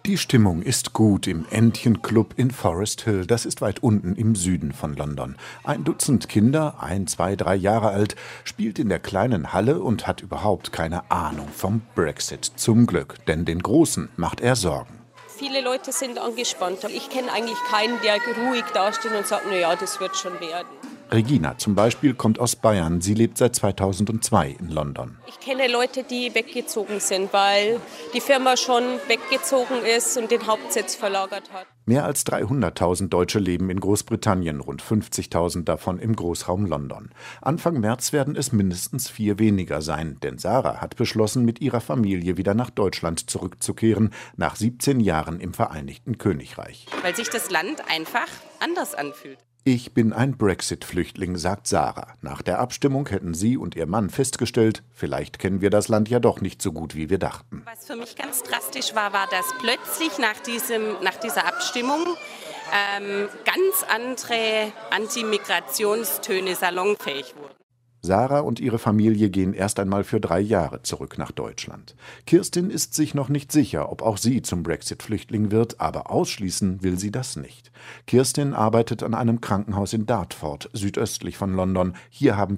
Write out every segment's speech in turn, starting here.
Die Stimmung ist gut im Entchenclub in Forest Hill. Das ist weit unten im Süden von London. Ein Dutzend Kinder, 1, 2, 3 Jahre alt, spielt in der kleinen Halle und hat überhaupt keine Ahnung vom Brexit. Zum Glück, denn den Großen macht er Sorgen. Viele Leute sind angespannt. Ich kenne eigentlich keinen, der ruhig dasteht und sagt, naja, das wird schon werden. Regina zum Beispiel kommt aus Bayern. Sie lebt seit 2002 in London. Ich kenne Leute, die weggezogen sind, weil die Firma schon weggezogen ist und den Hauptsitz verlagert hat. Mehr als 300.000 Deutsche leben in Großbritannien, rund 50.000 davon im Großraum London. Anfang März werden es mindestens 4 weniger sein, denn Sarah hat beschlossen, mit ihrer Familie wieder nach Deutschland zurückzukehren, nach 17 Jahren im Vereinigten Königreich. Weil sich das Land einfach anders anfühlt. Ich bin ein Brexit-Flüchtling, sagt Sarah. Nach der Abstimmung hätten sie und ihr Mann festgestellt, vielleicht kennen wir das Land ja doch nicht so gut, wie wir dachten. Was für mich ganz drastisch war, dass plötzlich nach dieser Abstimmung ganz andere Anti-Migrationstöne salonfähig wurden. Sarah und ihre Familie gehen erst einmal für 3 Jahre zurück nach Deutschland. Kirstin ist sich noch nicht sicher, ob auch sie zum Brexit-Flüchtling wird, aber ausschließen will sie das nicht. Kirstin arbeitet an einem Krankenhaus in Dartford, südöstlich von London. Hier haben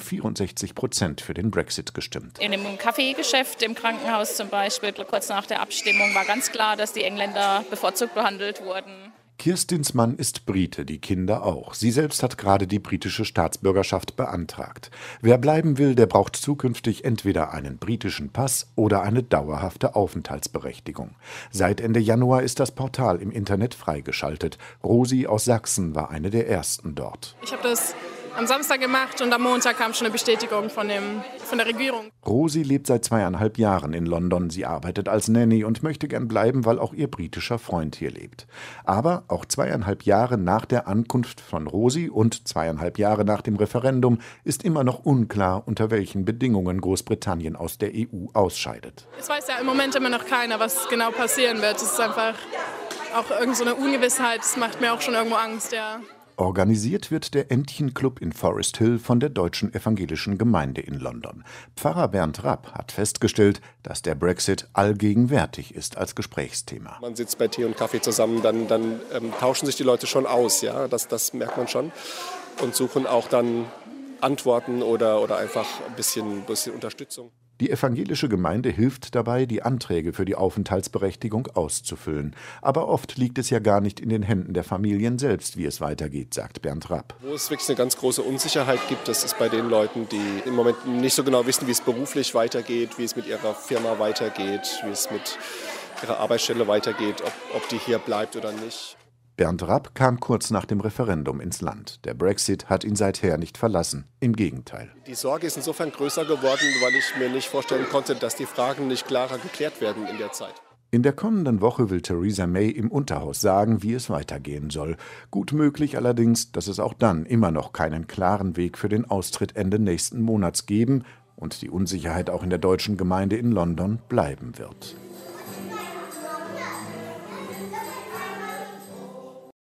64% für den Brexit gestimmt. In einem Kaffeegeschäft im Krankenhaus zum Beispiel, kurz nach der Abstimmung, war ganz klar, dass die Engländer bevorzugt behandelt wurden. Kirstins Mann ist Brite, die Kinder auch. Sie selbst hat gerade die britische Staatsbürgerschaft beantragt. Wer bleiben will, der braucht zukünftig entweder einen britischen Pass oder eine dauerhafte Aufenthaltsberechtigung. Seit Ende Januar ist das Portal im Internet freigeschaltet. Rosi aus Sachsen war eine der ersten dort. Ich habe das am Samstag gemacht und am Montag kam schon eine Bestätigung von der Regierung. Rosi lebt seit 2,5 Jahren in London. Sie arbeitet als Nanny und möchte gern bleiben, weil auch ihr britischer Freund hier lebt. Aber auch 2,5 Jahre nach der Ankunft von Rosi und 2,5 Jahre nach dem Referendum ist immer noch unklar, unter welchen Bedingungen Großbritannien aus der EU ausscheidet. Es weiß ja im Moment immer noch keiner, was genau passieren wird. Es ist einfach auch irgend so eine Ungewissheit. Das macht mir auch schon irgendwo Angst, ja. Organisiert wird der Entchenclub in Forest Hill von der Deutschen Evangelischen Gemeinde in London. Pfarrer Bernd Rapp hat festgestellt, dass der Brexit allgegenwärtig ist als Gesprächsthema. Man sitzt bei Tee und Kaffee zusammen, dann tauschen sich die Leute schon aus, ja, das merkt man schon. Und suchen auch dann Antworten oder einfach ein bisschen Unterstützung. Die evangelische Gemeinde hilft dabei, die Anträge für die Aufenthaltsberechtigung auszufüllen. Aber oft liegt es ja gar nicht in den Händen der Familien selbst, wie es weitergeht, sagt Bernd Rapp. Wo es wirklich eine ganz große Unsicherheit gibt, das ist bei den Leuten, die im Moment nicht so genau wissen, wie es beruflich weitergeht, wie es mit ihrer Firma weitergeht, wie es mit ihrer Arbeitsstelle weitergeht, ob die hier bleibt oder nicht. Bernd Rapp kam kurz nach dem Referendum ins Land. Der Brexit hat ihn seither nicht verlassen. Im Gegenteil. Die Sorge ist insofern größer geworden, weil ich mir nicht vorstellen konnte, dass die Fragen nicht klarer geklärt werden in der Zeit. In der kommenden Woche will Theresa May im Unterhaus sagen, wie es weitergehen soll. Gut möglich allerdings, dass es auch dann immer noch keinen klaren Weg für den Austritt Ende nächsten Monats geben und die Unsicherheit auch in der deutschen Gemeinde in London bleiben wird.